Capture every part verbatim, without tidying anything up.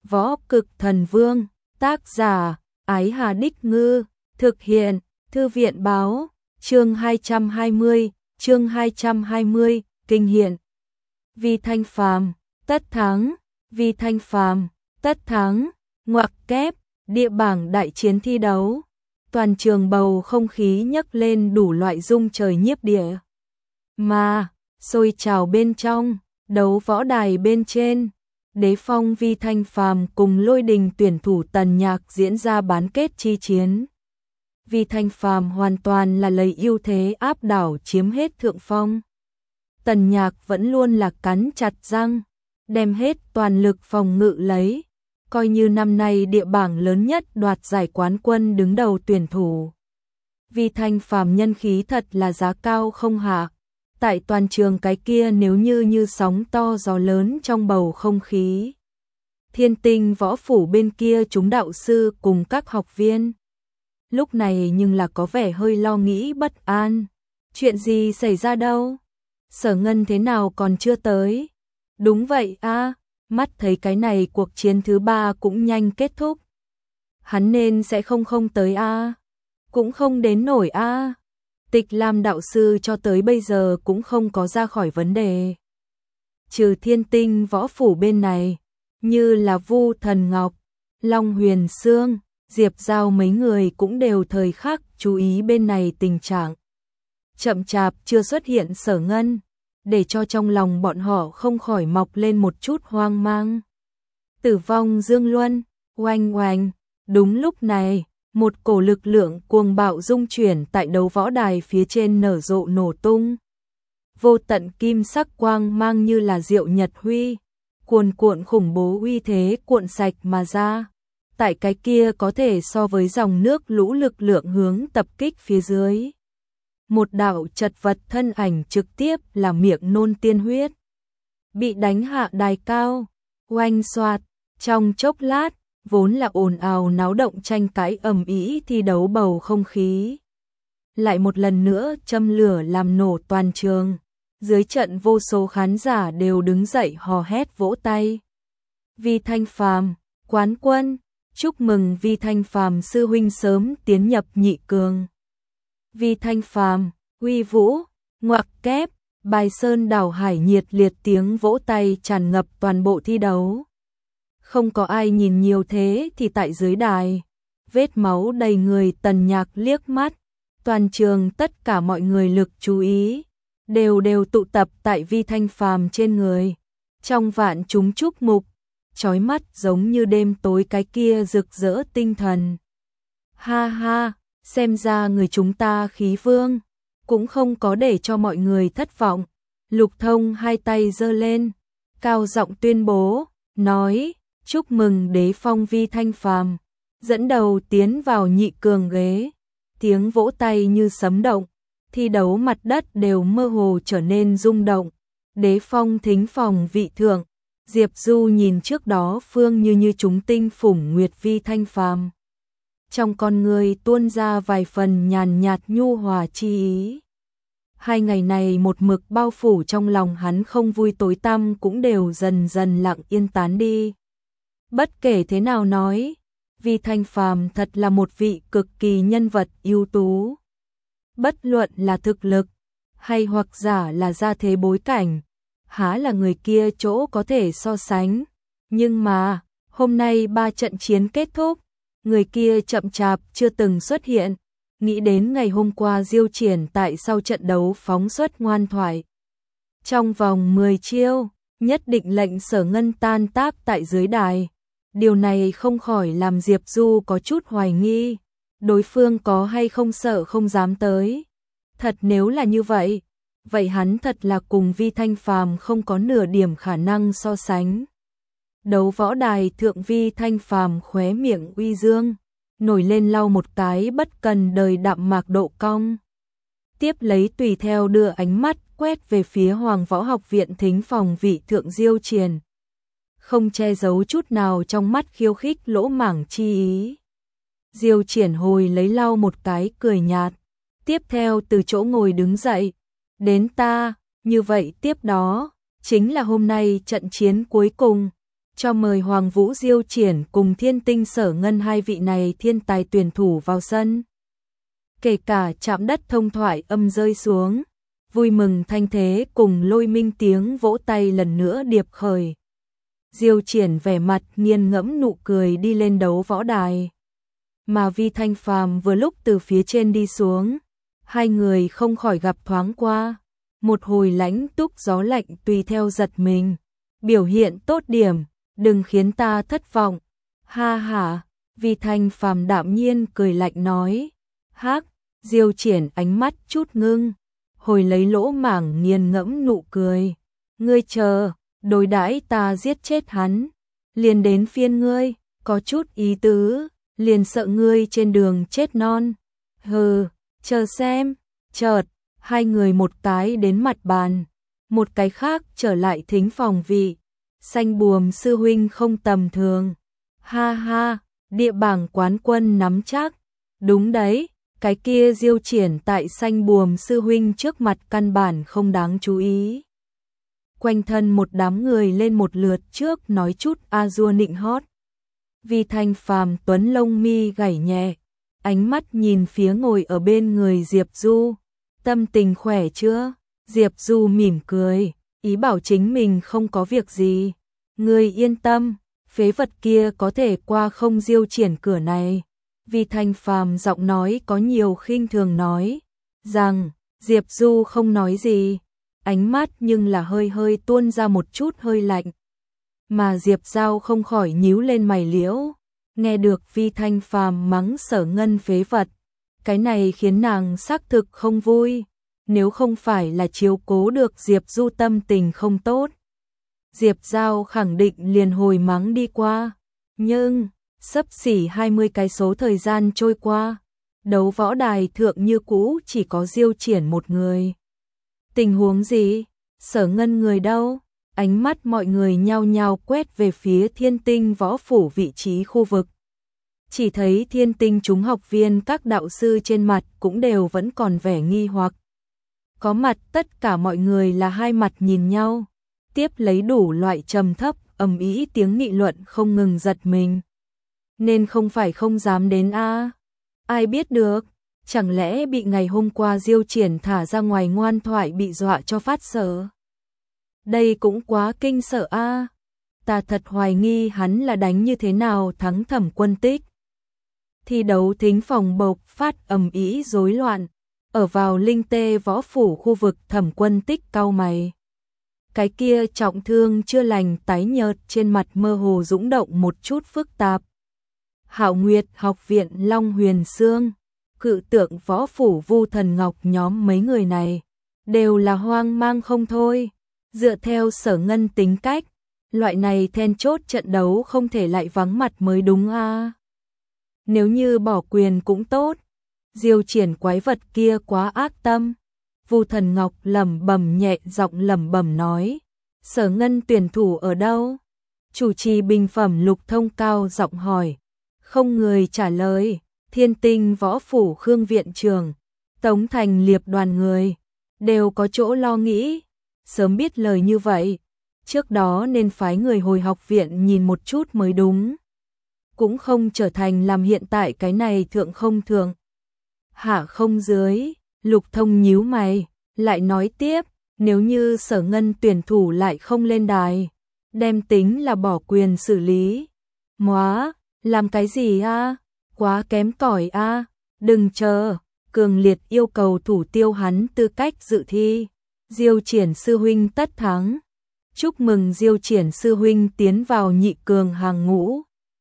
Võ Cực Thần Vương, tác giả, Ái Hà Đích Ngư, thực hiện, Thư viện Báo, chương hai trăm hai mươi, chương hai trăm hai mươi, kinh hiện. Vi Thanh Phàm, tất thắng, Vi Thanh Phàm, tất thắng, ngoặc kép, địa bảng đại chiến thi đấu. Toàn trường bầu không khí nhấc lên đủ loại rung trời nhiếp địa. Mà, sôi trào bên trong, đấu võ đài bên trên, Đế Phong Vi Thanh Phàm cùng Lôi Đình tuyển thủ Tần Nhạc diễn ra bán kết chi chiến. Vi Thanh Phàm hoàn toàn là lấy ưu thế áp đảo chiếm hết thượng phong. Tần Nhạc vẫn luôn là cắn chặt răng, đem hết toàn lực phòng ngự lấy, coi như năm nay địa bảng lớn nhất đoạt giải quán quân đứng đầu tuyển thủ. Vi Thanh Phàm nhân khí thật là giá cao không hạ. Tại toàn trường cái kia nếu như như sóng to gió lớn trong bầu không khí. Thiên Tinh võ phủ bên kia chúng đạo sư cùng các học viên. Lúc này nhưng là có vẻ hơi lo nghĩ bất an. Chuyện gì xảy ra đâu? Sở Ngân thế nào còn chưa tới? Đúng vậy a, mắt thấy cái này cuộc chiến thứ ba cũng nhanh kết thúc. Hắn nên sẽ không không tới a, cũng không đến nổi a. Tịch Lam đạo sư cho tới bây giờ cũng không có ra khỏi vấn đề. Trừ Thiên Tinh võ phủ bên này, như là Vu Thần Ngọc, Long Huyền Sương, Diệp Giao mấy người cũng đều thời khắc chú ý bên này tình trạng. Chậm chạp chưa xuất hiện Sở Ngân, để cho trong lòng bọn họ không khỏi mọc lên một chút hoang mang. Tử vong Dương Luân, oanh oanh, đúng lúc này. Một cổ lực lượng cuồng bạo dung chuyển tại đấu võ đài phía trên nở rộ nổ tung. Vô tận kim sắc quang mang như là diệu nhật huy, cuồn cuộn khủng bố uy thế cuộn sạch mà ra. Tại cái kia có thể so với dòng nước lũ lực lượng hướng tập kích phía dưới. Một đạo chật vật thân ảnh trực tiếp là miệng nôn tiên huyết. Bị đánh hạ đài cao, oanh xoạt, trong chốc lát. Vốn là ồn ào náo động tranh cãi ầm ĩ thi đấu bầu không khí. Lại một lần nữa châm lửa làm nổ toàn trường. Dưới trận vô số khán giả đều đứng dậy hò hét vỗ tay. Vi Thanh Phàm, quán quân, chúc mừng Vi Thanh Phàm sư huynh sớm tiến nhập nhị cường. Vi Thanh Phàm, uy vũ, ngoặc kép, bài sơn đảo hải nhiệt liệt tiếng vỗ tay tràn ngập toàn bộ thi đấu. Không có ai nhìn nhiều thế thì tại dưới đài, vết máu đầy người Tần Nhạc liếc mắt, toàn trường tất cả mọi người lực chú ý, đều đều tụ tập tại Vi Thanh Phàm trên người, trong vạn chúng chúc mục, chói mắt giống như đêm tối cái kia rực rỡ tinh thần. Ha ha, xem ra người chúng ta khí vương, cũng không có để cho mọi người thất vọng. Lục Thông hai tay giơ lên, cao giọng tuyên bố, nói. Chúc mừng Đế Phong Vi Thanh Phàm dẫn đầu tiến vào nhị cường ghế. Tiếng vỗ tay như sấm động, thi đấu mặt đất đều mơ hồ trở nên rung động. Đế Phong thính phòng vị thượng, Diệp Du nhìn trước đó phương như như chúng tinh phủng nguyệt Vi Thanh Phàm. Trong con người tuôn ra vài phần nhàn nhạt nhu hòa chi ý. Hai ngày này một mực bao phủ trong lòng hắn không vui tối tăm cũng đều dần dần lặng yên tán đi. Bất kể thế nào nói, Vi Thanh Phàm thật là một vị cực kỳ nhân vật ưu tú. Bất luận là thực lực, hay hoặc giả là gia thế bối cảnh, há là người kia chỗ có thể so sánh. Nhưng mà, hôm nay ba trận chiến kết thúc, người kia chậm chạp chưa từng xuất hiện. Nghĩ đến ngày hôm qua Diêu Triển tại sau trận đấu phóng xuất ngoan thoại. Trong vòng mười chiêu, nhất định lệnh Sở Ngân tan tác tại dưới đài. Điều này không khỏi làm Diệp Du có chút hoài nghi, đối phương có hay không sợ không dám tới. Thật nếu là như vậy, vậy hắn thật là cùng Vi Thanh Phàm không có nửa điểm khả năng so sánh. Đấu võ đài thượng Vi Thanh Phàm khóe miệng uy dương, nổi lên lau một cái bất cần đời đạm mạc độ cong. Tiếp lấy tùy theo đưa ánh mắt quét về phía Hoàng Võ Học Viện thính phòng vị thượng Diêu Triển. Không che giấu chút nào trong mắt khiêu khích lỗ mảng chi ý. Diêu Triển hồi lấy lau một cái cười nhạt, tiếp theo từ chỗ ngồi đứng dậy, đến ta, như vậy tiếp đó, chính là hôm nay trận chiến cuối cùng, cho mời Hoàng Vũ Diêu Triển cùng Thiên Tinh Sở Ngân hai vị này thiên tài tuyển thủ vào sân. Kể cả chạm đất thông thoại âm rơi xuống, vui mừng thanh thế cùng lôi minh tiếng vỗ tay lần nữa điệp khởi. Diêu Triển vẻ mặt nghiền ngẫm nụ cười đi lên đấu võ đài. Mà Vi Thanh Phàm vừa lúc từ phía trên đi xuống, hai người không khỏi gặp thoáng qua, một hồi lãnh túc gió lạnh tùy theo giật mình. Biểu hiện tốt điểm, đừng khiến ta thất vọng. Ha ha, Vi Thanh Phàm đạm nhiên cười lạnh nói. Hắc, Diêu Triển ánh mắt chút ngưng, hồi lấy lỗ mảng nghiền ngẫm nụ cười. Ngươi chờ, đối đãi ta giết chết hắn, liền đến phiên ngươi, có chút ý tứ, liền sợ ngươi trên đường chết non. Hừ, chờ xem. Chợt, hai người một cái đến mặt bàn, một cái khác trở lại thính phòng vị. Xanh buồm sư huynh không tầm thường. Ha ha, địa bảng quán quân nắm chắc. Đúng đấy, cái kia Diêu Triển tại xanh buồm sư huynh trước mặt căn bản không đáng chú ý. Quanh thân một đám người lên một lượt trước nói chút a dua nịnh hót. Vi Thanh Phàm tuấn lông mi gảy nhẹ, ánh mắt nhìn phía ngồi ở bên người Diệp Du. Tâm tình khỏe chưa? Diệp Du mỉm cười, ý bảo chính mình không có việc gì. Ngươi yên tâm, phế vật kia có thể qua không Diêu Triển cửa này. Vi Thanh Phàm giọng nói có nhiều khinh thường nói rằng Diệp Du không nói gì, ánh mắt nhưng là hơi hơi tuôn ra một chút hơi lạnh. Mà Diệp Giao không khỏi nhíu lên mày liễu, nghe được Vi Thanh Phàm mắng Sở Ngân phế vật, cái này khiến nàng xác thực không vui, nếu không phải là chiếu cố được Diệp Du tâm tình không tốt, Diệp Giao khẳng định liền hồi mắng đi qua. Nhưng xấp xỉ hai mươi cái số thời gian trôi qua, đấu võ đài thượng như cũ chỉ có Diêu Triển một người. Tình huống gì? Sở Ngân người đâu? Ánh mắt mọi người nhao nhao quét về phía Thiên Tinh võ phủ vị trí khu vực. Chỉ thấy Thiên Tinh chúng học viên các đạo sư trên mặt cũng đều vẫn còn vẻ nghi hoặc. Có mặt tất cả mọi người là hai mặt nhìn nhau, tiếp lấy đủ loại trầm thấp, ầm ĩ tiếng nghị luận không ngừng giật mình. Nên không phải không dám đến a? Ai biết được, chẳng lẽ bị ngày hôm qua Diêu Triển thả ra ngoài ngoan thoại bị dọa cho phát sợ. Đây cũng quá kinh sợ a. Ta thật hoài nghi hắn là đánh như thế nào thắng Thẩm Quân Tích. Thi đấu thính phòng bộc phát ầm ĩ rối loạn, ở vào Linh Tê võ phủ khu vực Thẩm Quân Tích cau mày. Cái kia trọng thương chưa lành tái nhợt trên mặt mơ hồ dũng động một chút phức tạp. Hạo Nguyệt học viện Long Huyền Sương, cự tượng võ phủ Vu Thần Ngọc nhóm mấy người này đều là hoang mang không thôi. Dựa theo Sở Ngân tính cách, loại này then chốt trận đấu không thể lại vắng mặt mới đúng a. Nếu như bỏ quyền cũng tốt, Diêu Triển quái vật kia quá ác tâm. Vu Thần Ngọc lẩm bẩm nhẹ giọng lẩm bẩm nói, Sở Ngân tuyển thủ ở đâu? Chủ trì bình phẩm Lục Thông cao giọng hỏi. Không người trả lời. Thiên Tinh võ phủ Khương viện trưởng, Tống Thành Liệp đoàn người đều có chỗ lo nghĩ. Sớm biết lời như vậy, trước đó nên phái người hồi học viện nhìn một chút mới đúng. Cũng không trở thành làm hiện tại cái này thượng không thượng, hạ không dưới. Lục Thông nhíu mày, lại nói tiếp, nếu như Sở Ngân tuyển thủ lại không lên đài, đem tính là bỏ quyền xử lý. Móa, làm cái gì a? Quá kém cỏi a. Đừng chờ, cường liệt yêu cầu thủ tiêu hắn tư cách dự thi. Diêu Triển sư huynh tất thắng. Chúc mừng Diêu Triển sư huynh tiến vào nhị cường hàng ngũ.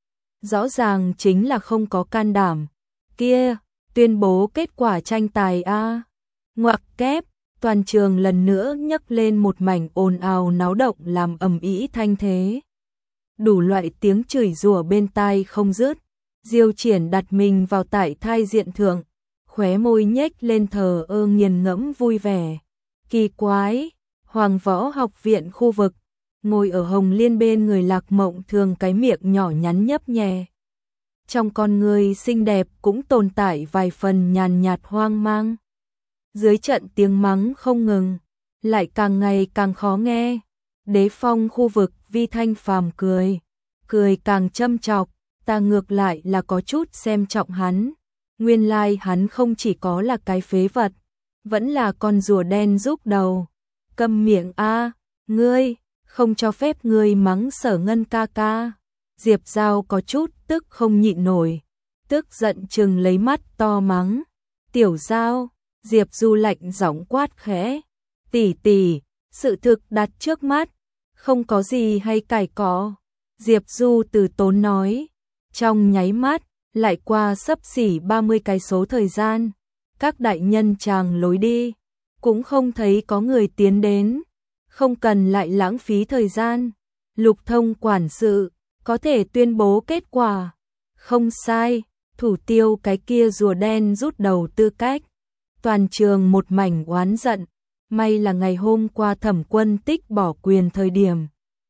Rõ ràng chính là không có can đảm. Kia, tuyên bố kết quả tranh tài a. Ngoặc kép, toàn trường lần nữa nhấc lên một mảnh ồn ào náo động làm ầm ĩ thanh thế. Đủ loại tiếng chửi rủa bên tai không dứt. Diêu Triển đặt mình vào tại thai diện thượng, khóe môi nhếch lên thờ ơ nghiền ngẫm vui vẻ. Kỳ quái, Hoàng Võ học viện khu vực, ngồi ở Hồng Liên bên người Lạc Mộng Thường cái miệng nhỏ nhắn nhấp nhẹ. Trong con người xinh đẹp cũng tồn tại vài phần nhàn nhạt hoang mang. Dưới trận tiếng mắng không ngừng, lại càng ngày càng khó nghe. Đế phong khu vực Vi Thanh Phàm cười, cười càng châm chọc, ta ngược lại là có chút xem trọng hắn. Nguyên lai like hắn không chỉ có là cái phế vật, vẫn là con rùa đen rúc đầu. Câm miệng a, ngươi, không cho phép ngươi mắng Sở Ngân ca ca. Diệp Giao có chút tức không nhịn nổi, tức giận chừng lấy mắt to mắng. Tiểu Giao, Diệp Du lạnh giọng quát khẽ. Tỷ tỷ, sự thực đặt trước mắt, không có gì hay cãi cọ. Diệp Du từ tốn nói, trong nháy mắt, lại qua sấp xỉ ba mươi cái số thời gian, các đại nhân chàng lối đi, cũng không thấy có người tiến đến, không cần lại lãng phí thời gian. Lục Thông quản sự, có thể tuyên bố kết quả. Không sai, thủ tiêu cái kia rùa đen rút đầu tư cách. Toàn trường một mảnh oán giận, may là ngày hôm qua Thẩm Quân Tích bỏ quyền thời điểm.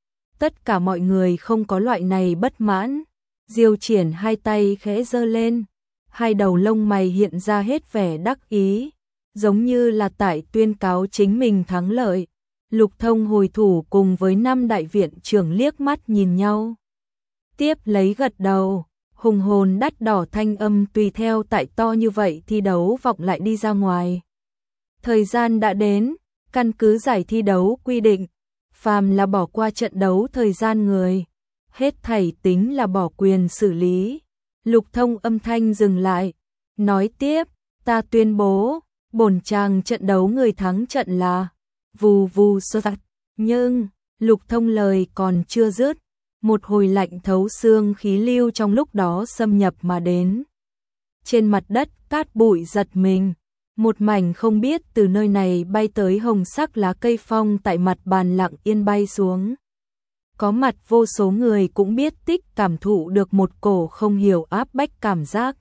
Tất cả mọi người không có loại này bất mãn. Diêu Triển hai tay khẽ giơ lên, hai đầu lông mày hiện ra hết vẻ đắc ý, giống như là tại tuyên cáo chính mình thắng lợi. Lục Thông hồi thủ cùng với năm đại viện trưởng liếc mắt nhìn nhau. Tiếp lấy gật đầu, hùng hồn đắt đỏ thanh âm tùy theo tại to như vậy thi đấu vọng lại đi ra ngoài. Thời gian đã đến, căn cứ giải thi đấu quy định, phàm là bỏ qua trận đấu thời gian người, hết thảy tính là bỏ quyền xử lý. Lục Thông âm thanh dừng lại, nói tiếp, ta tuyên bố, bổn chàng trận đấu người thắng trận là vù vù sơ tạch. Nhưng, Lục Thông lời còn chưa dứt, một hồi lạnh thấu xương khí lưu trong lúc đó xâm nhập mà đến. Trên mặt đất cát bụi giật mình, một mảnh không biết từ nơi này bay tới hồng sắc lá cây phong tại mặt bàn lặng yên bay xuống. Có mặt vô số người cũng biết tích cảm thụ được một cổ không hiểu áp bách cảm giác.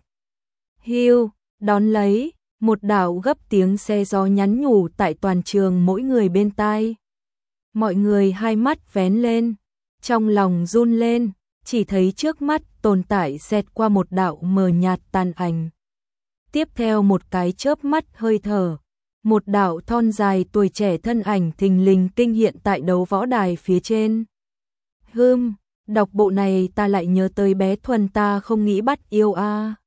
Hiu, đón lấy, một đạo gấp tiếng xe gió nhắn nhủ tại toàn trường mỗi người bên tai. Mọi người hai mắt vén lên, trong lòng run lên, chỉ thấy trước mắt tồn tại xẹt qua một đạo mờ nhạt tàn ảnh. Tiếp theo một cái chớp mắt hơi thở, một đạo thon dài tuổi trẻ thân ảnh thình lình kinh hiện tại đấu võ đài phía trên. Hừm, đọc bộ này ta lại nhớ tới bé Thuần ta không nghĩ bắt yêu a.